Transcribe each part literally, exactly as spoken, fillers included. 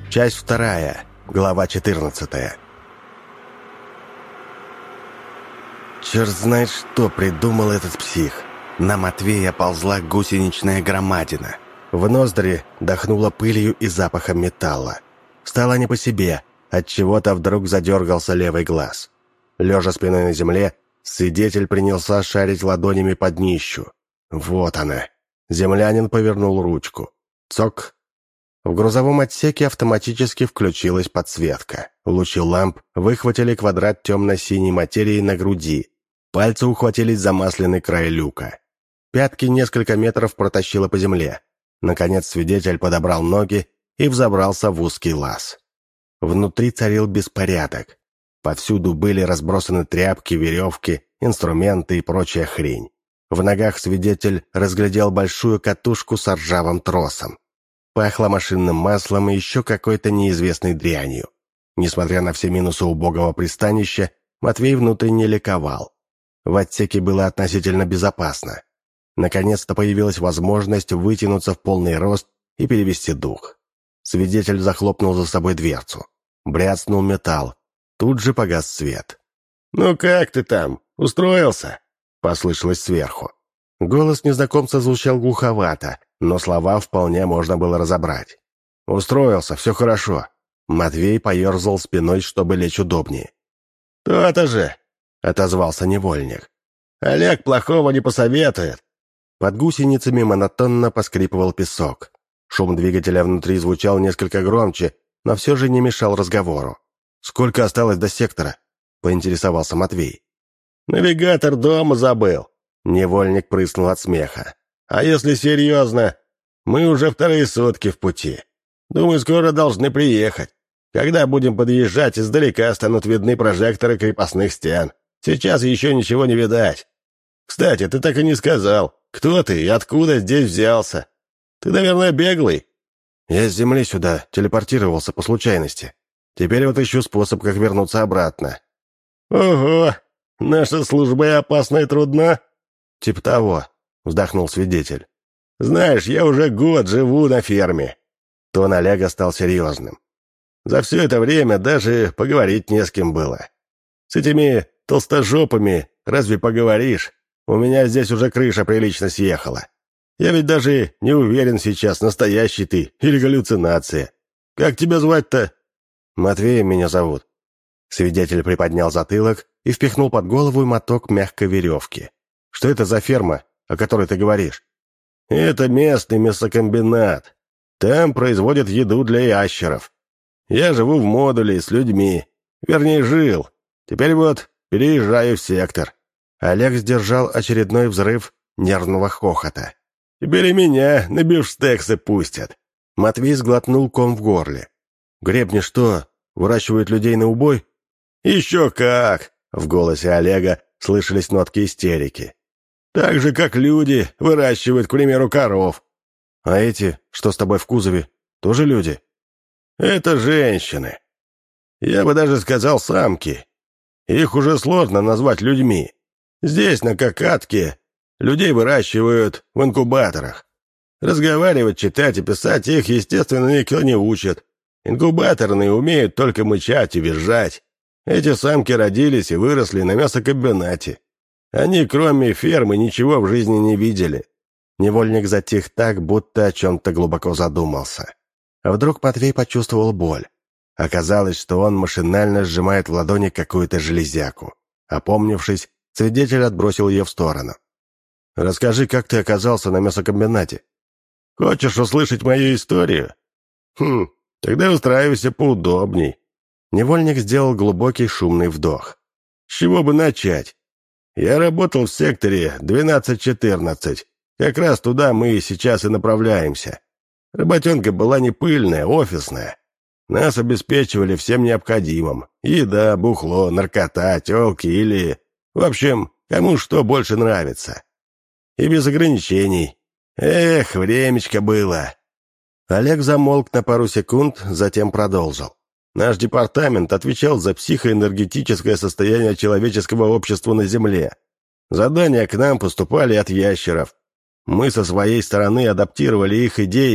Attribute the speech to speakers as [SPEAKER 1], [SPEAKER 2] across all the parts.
[SPEAKER 1] Часть вторая. Глава четырнадцатая. Черт знает, что придумал этот псих. На Матвея ползла гусеничная громадина. В ноздри дохнуло пылью и запахом металла. Стало не по себе, отчего-то вдруг задергался левый глаз. Лежа спиной на земле, свидетель принялся шарить ладонями под днищу. Вот она. Землянин повернул ручку. Цок. В грузовом отсеке автоматически включилась подсветка. Лучи ламп выхватили квадрат темно-синей материи на груди. Пальцы ухватились за масляный край люка. Пятки несколько метров протащило по земле. Наконец свидетель подобрал ноги и взобрался в узкий лаз. Внутри царил беспорядок. Повсюду были разбросаны тряпки, веревки, инструменты и прочая хрень. В ногах свидетель разглядел большую катушку с ржавым тросом. Пахло машинным маслом и еще какой-то неизвестной дрянью. Несмотря на все минусы убогого пристанища, Матвей внутренне ликовал. В отсеке было относительно безопасно. Наконец-то появилась возможность вытянуться в полный рост и перевести дух. Свидетель захлопнул за собой дверцу. Бряцнул металл. Тут же погас свет. «Ну как ты там? Устроился?» — послышалось сверху. Голос незнакомца звучал глуховато, но слова вполне можно было разобрать. «Устроился, все хорошо». Матвей поерзал спиной, чтобы лечь удобнее. «То-то же!» — отозвался невольник. «Олег плохого не посоветует». Под гусеницами монотонно поскрипывал песок. Шум двигателя внутри звучал несколько громче, но все же не мешал разговору. «Сколько осталось до сектора?» — поинтересовался Матвей. «Навигатор дома забыл». Невольник прыснул от смеха. «А если серьезно? Мы уже вторые сутки в пути. Думаю, скоро должны приехать. Когда будем подъезжать, издалека станут видны прожекторы крепостных стен. Сейчас еще ничего не видать. Кстати, ты так и не сказал, кто ты и откуда здесь взялся. Ты, наверное, беглый?» «Я с земли сюда телепортировался по случайности. Теперь вот ищу способ, как вернуться обратно». «Ого! Наша служба и опасна и трудна?» «Типа того», — вздохнул свидетель. «Знаешь, я уже год живу на ферме». Тон Олега стал серьезным. «За все это время даже поговорить не с кем было. С этими толстожопами разве поговоришь? У меня здесь уже крыша прилично съехала. Я ведь даже не уверен сейчас, настоящий ты или галлюцинация. Как тебя звать-то?» «Матвеем меня зовут». Свидетель приподнял затылок и впихнул под голову моток мягкой веревки. «Что это за ферма, о которой ты говоришь?» «Это местный мясокомбинат. Там производят еду для ящеров. Я живу в модуле с людьми. Вернее, жил. Теперь вот переезжаю в сектор». Олег сдержал очередной взрыв нервного хохота. «Теперь и меня на бифштексы пустят». Матвей сглотнул ком в горле. «Гребни что, выращивают людей на убой?» «Еще как!» — в голосе Олега слышались нотки истерики. «Так же, как люди выращивают, к примеру, коров». «А эти, что с тобой в кузове, тоже люди?» «Это женщины. Я бы даже сказал самки. Их уже сложно назвать людьми. Здесь, на Кокатке, людей выращивают в инкубаторах. Разговаривать, читать и писать их, естественно, никто не учит. Инкубаторные умеют только мычать и визжать. Эти самки родились и выросли на мясокомбинате. Они, кроме фермы, ничего в жизни не видели». Невольник затих так, будто о чем-то глубоко задумался. А вдруг Матвей почувствовал боль. Оказалось, что он машинально сжимает в ладони какую-то железяку. Опомнившись, свидетель отбросил ее в сторону. «Расскажи, как ты оказался на мясокомбинате?» «Хочешь услышать мою историю? Хм, тогда устраивайся поудобней». Невольник сделал глубокий шумный вдох. «С чего бы начать? Я работал в секторе двенадцать четырнадцать. Как раз туда мы сейчас и направляемся. Работенка была не пыльная, офисная. Нас обеспечивали всем необходимым. Еда, бухло, наркота, тёлки или... В общем, кому что больше нравится. И без ограничений. Эх, времечко было». Олег замолк на пару секунд, затем продолжил. «Наш департамент отвечал за психоэнергетическое состояние человеческого общества на Земле. Задания к нам поступали от ящеров. Мы со своей стороны адаптировали их идеи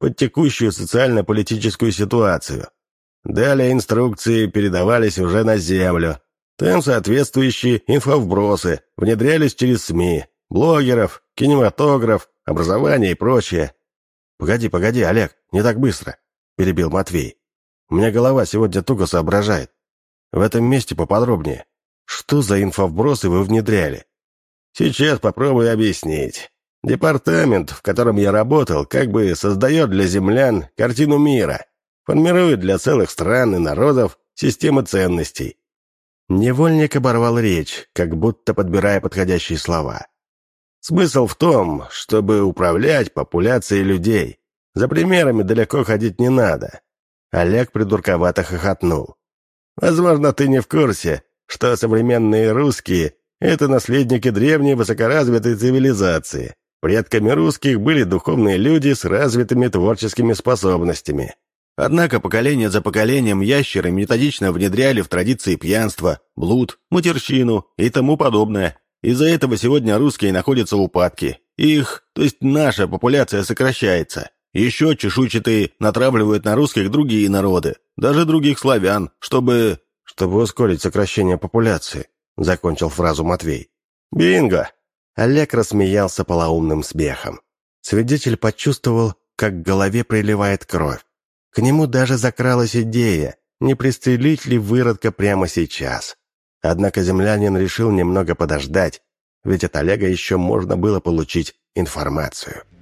[SPEAKER 1] под текущую социально-политическую ситуацию. Далее инструкции передавались уже на Землю. Там соответствующие инфовбросы внедрялись через СМИ, блогеров, кинематограф, образование и прочее. «Погоди, погоди, Олег, не так быстро», — перебил Матвей. «У меня голова сегодня туго соображает. В этом месте поподробнее. Что за инфовбросы вы внедряли?» «Сейчас попробую объяснить. Департамент, в котором я работал, как бы создает для землян картину мира, формирует для целых стран и народов системы ценностей». Невольник оборвал речь, как будто подбирая подходящие слова. «Смысл в том, чтобы управлять популяцией людей. За примерами далеко ходить не надо». Олег придурковато хохотнул. «Возможно, ты не в курсе, что современные русские — это наследники древней высокоразвитой цивилизации. Предками русских были духовные люди с развитыми творческими способностями. Однако поколение за поколением ящеры методично внедряли в традиции пьянство, блуд, матерщину и тому подобное. Из-за этого сегодня русские находятся в упадке. Их, то есть наша популяция сокращается. Еще чешуйчатые натравливают на русских другие народы, даже других славян, чтобы... «Чтобы ускорить сокращение популяции», — закончил фразу Матвей. «Бинго!» Олег рассмеялся полоумным смехом. Свидетель почувствовал, как к голове приливает кровь. К нему даже закралась идея, не пристрелить ли выродка прямо сейчас. Однако землянин решил немного подождать, ведь от Олега еще можно было получить информацию.